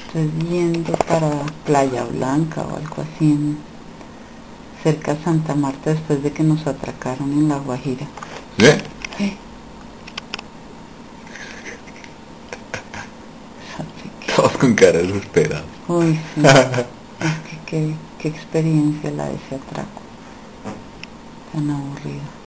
Estoy yendo para Playa Blanca o algo así, cerca de Santa Marta, después de que nos atracaron en La Guajira. ¿Sí? Sí. Todos con cara desesperada. Uy, sí. Es que qué experiencia la de ese atraco. Tan aburrido.